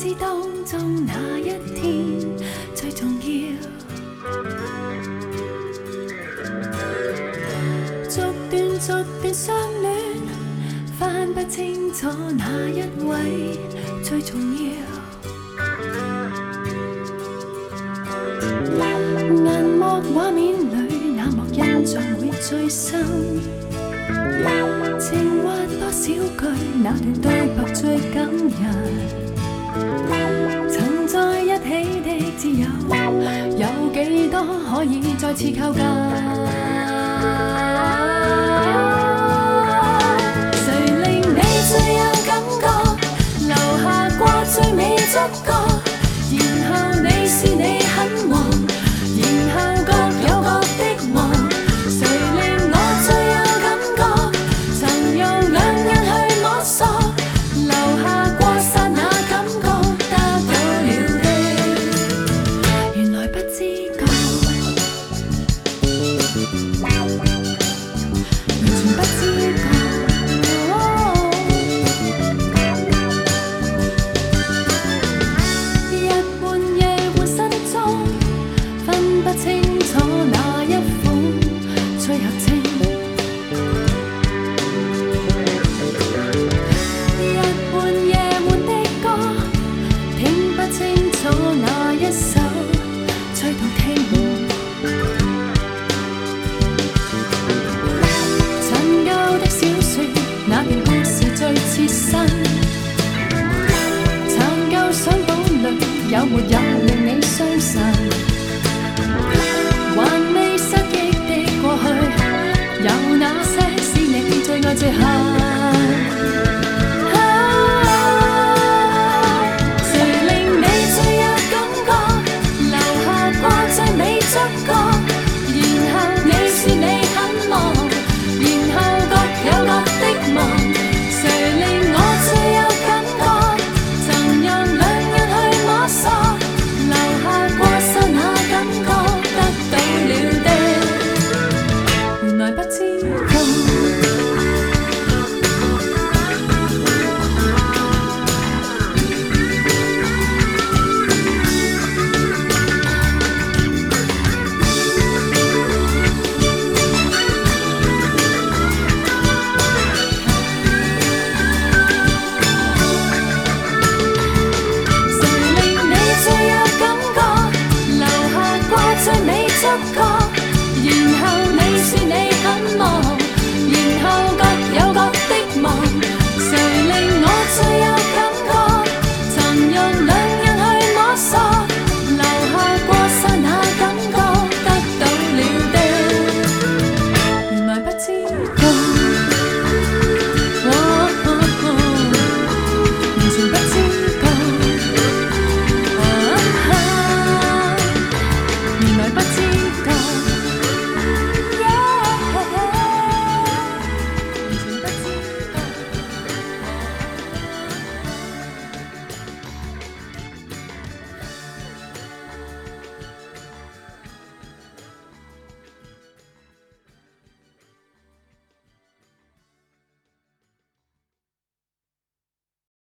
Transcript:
知當中哪一天最重要？逐段相戀，分不清楚哪一位最重要。銀幕畫面裏那幕印象會最深，情話多少句，那段對白最感人。曾在一起的摯友，有幾多可以再次靠近？誰令你最有感覺，留下過最美觸覺？然後你是你很忙，然後各有各的忙。誰令我最有感覺，曾用兩眼去摸索，留下過剎那感覺，得到了的，原來不知覺，完全不知覺。清楚哪一款最合稱？日半夜悶的歌，聽不清楚哪一首最動聽。陳舊的小說，那段故事最切身。殘舊相簿裏有沒有令你傷神？